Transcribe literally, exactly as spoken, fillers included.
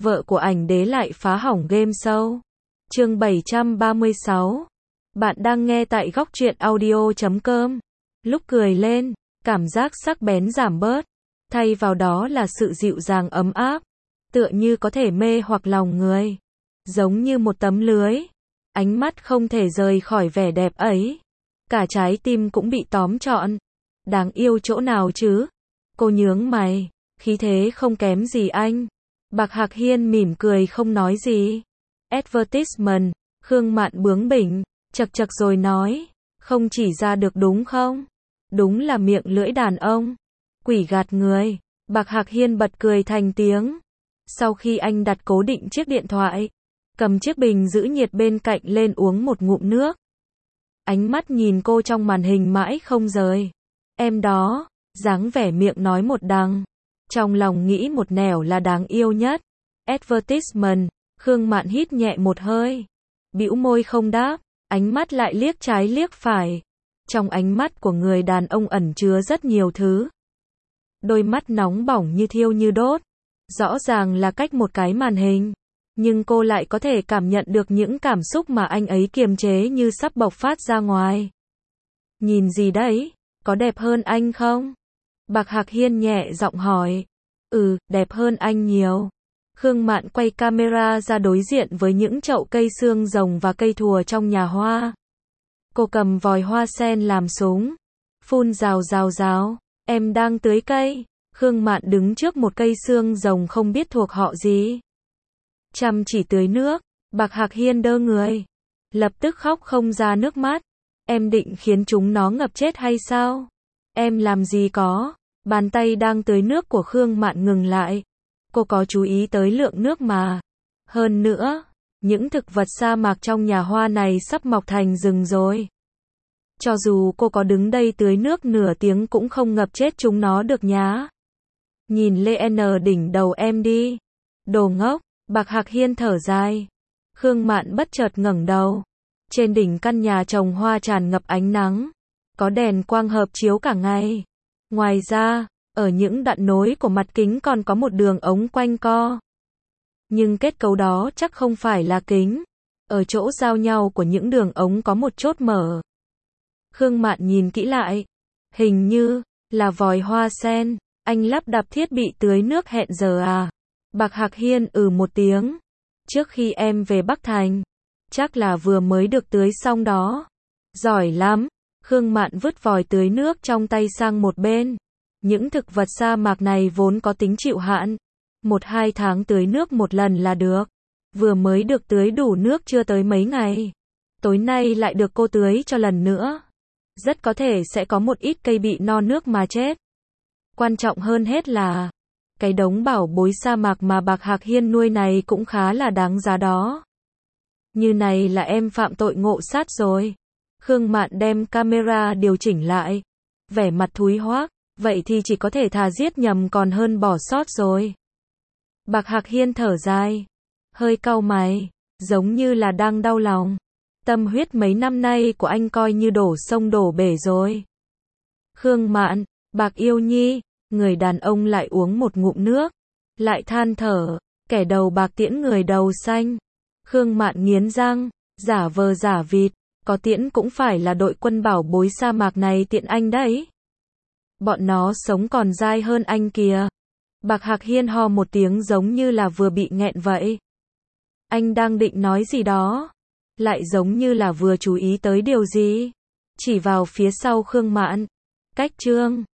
vợ của ảnh đế lại phá hỏng game show. Chương bảy trăm ba mươi sáu. Bạn đang nghe tại góc truyện audio chấm com. Lúc cười lên, cảm giác sắc bén giảm bớt, thay vào đó là sự dịu dàng ấm áp, tựa như có thể mê hoặc lòng người, giống như một tấm lưới. Ánh mắt không thể rời khỏi vẻ đẹp ấy, cả trái tim cũng bị tóm trọn. Đáng yêu chỗ nào chứ? Cô nhướng mày, khí thế không kém gì anh. Bạc Hạc Hiên mỉm cười không nói gì. Advertisement, Khương Mạn bướng bỉnh, chật chật rồi nói, không chỉ ra được đúng không? Đúng là miệng lưỡi đàn ông. Quỷ gạt người. Bạc Hạc Hiên bật cười thành tiếng. Sau khi anh đặt cố định chiếc điện thoại, cầm chiếc bình giữ nhiệt bên cạnh lên uống một ngụm nước. Ánh mắt nhìn cô trong màn hình mãi không rời. Em đó, dáng vẻ miệng nói một đằng, trong lòng nghĩ một nẻo là đáng yêu nhất. Advertisement, Khương Mạn hít nhẹ một hơi, bĩu môi không đáp, ánh mắt lại liếc trái liếc phải. Trong ánh mắt của người đàn ông ẩn chứa rất nhiều thứ. Đôi mắt nóng bỏng như thiêu như đốt, rõ ràng là cách một cái màn hình, nhưng cô lại có thể cảm nhận được những cảm xúc mà anh ấy kiềm chế như sắp bộc phát ra ngoài. Nhìn gì đấy? Có đẹp hơn anh không? Bạc Hạc Hiên nhẹ giọng hỏi. Ừ, đẹp hơn anh nhiều. Khương Mạn quay camera ra đối diện với những chậu cây xương rồng và cây thùa trong nhà hoa. Cô cầm vòi hoa sen làm súng, phun rào rào rào. Em đang tưới cây. Khương Mạn đứng trước một cây xương rồng không biết thuộc họ gì, chăm chỉ tưới nước. Bạc Hạc Hiên đơ người, lập tức khóc không ra nước mắt. Em định khiến chúng nó ngập chết hay sao? Em làm gì có. Bàn tay đang tưới nước của Khương Mạn ngừng lại. Cô có chú ý tới lượng nước mà. Hơn nữa, những thực vật sa mạc trong nhà hoa này sắp mọc thành rừng rồi. Cho dù cô có đứng đây tưới nước nửa tiếng cũng không ngập chết chúng nó được nhá. Nhìn lên đỉnh đầu em đi. Đồ ngốc. Bạc Hạc Hiên thở dài. Khương Mạn bất chợt ngẩng đầu. Trên đỉnh căn nhà trồng hoa tràn ngập ánh nắng, có đèn quang hợp chiếu cả ngày. Ngoài ra, ở những đoạn nối của mặt kính còn có một đường ống quanh co. Nhưng kết cấu đó chắc không phải là kính. Ở chỗ giao nhau của những đường ống có một chốt mở. Khương Mạn nhìn kỹ lại. Hình như là vòi hoa sen. Anh lắp đặt thiết bị tưới nước hẹn giờ à? Bạc Hạc Hiên ừ một tiếng. Trước khi em về Bắc Thành, chắc là vừa mới được tưới xong đó. Giỏi lắm. Khương Mạn vứt vòi tưới nước trong tay sang một bên. Những thực vật sa mạc này vốn có tính chịu hạn. Một hai tháng tưới nước một lần là được. Vừa mới được tưới đủ nước chưa tới mấy ngày. Tối nay lại được cô tưới cho lần nữa. Rất có thể sẽ có một ít cây bị no nước mà chết. Quan trọng hơn hết là cái đống bảo bối sa mạc mà Bạc Hạc Hiên nuôi này cũng khá là đáng giá đó. Như này là em phạm tội ngộ sát rồi. Khương Mạn đem camera điều chỉnh lại. Vẻ mặt thúi hoác. Vậy thì chỉ có thể thà giết nhầm còn hơn bỏ sót rồi. Bạc Hạc Hiên thở dài, hơi cau mày, giống như là đang đau lòng. Tâm huyết mấy năm nay của anh coi như đổ sông đổ bể rồi. Khương Mạn, Bạc yêu nhi. Người đàn ông lại uống một ngụm nước, lại than thở, kẻ đầu bạc tiễn người đầu xanh. Khương Mạn nghiến răng, giả vờ giả vịt, có tiễn cũng phải là đội quân bảo bối sa mạc này tiện anh đấy. Bọn nó sống còn dai hơn anh kìa. Bạc Hạc Hiên ho một tiếng giống như là vừa bị nghẹn vậy. Anh đang định nói gì đó, lại giống như là vừa chú ý tới điều gì. Chỉ vào phía sau Khương Mạn. Cách trương.